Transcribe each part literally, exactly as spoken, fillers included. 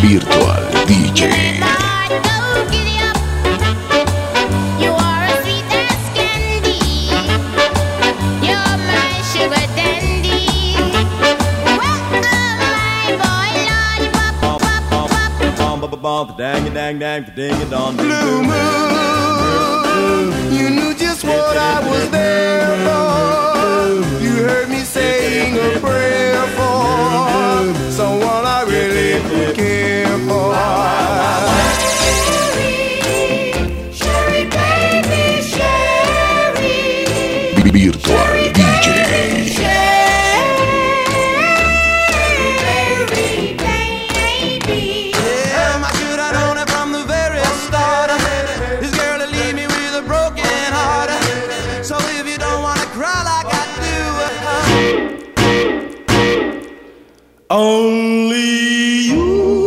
Virtual D J. Dang dang dang ding dong. Blue moon, you knew just what I was there for. You heard me saying a prayer for someone I really care for. Sherry, baby, Sherry. Virtual D J. Only you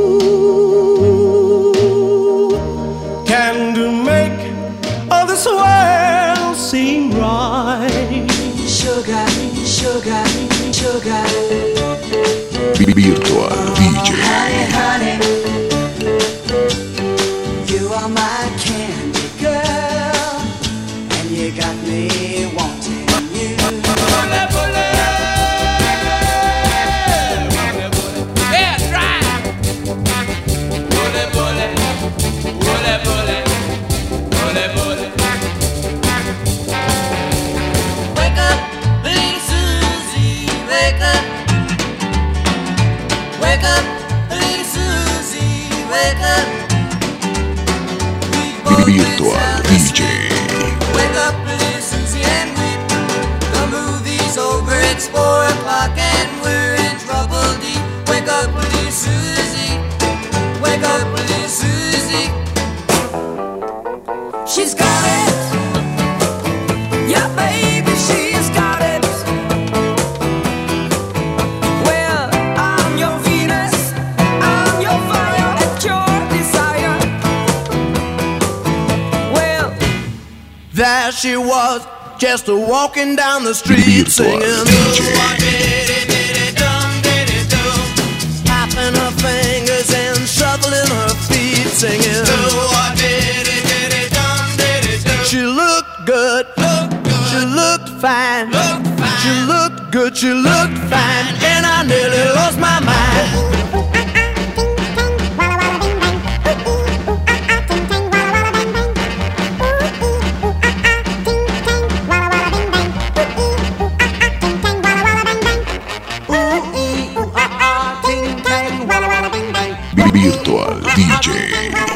can do make all this world seem right. Sugar, sugar, sugar. Virtual D J. Honey, honey, you are my candy girl, and you got me wanting you. Virtual D J. Wake up, little Susie, and weep. The movie's over, it's four o'clock, and we're in trouble deep. Wake up, little Susie. Wake up, little Susie. She's got it. Yeah, baby, she's got it. Well, I'm your Venus, I'm your fire, at your desire. Well, There she was, just a walking down the street Virtual singing. D J. Tapping her fingers and shuffling her feet singing. She looked good, she looked fine, she looked good, she looked fine, and I nearly lost my mind. Virtual D J.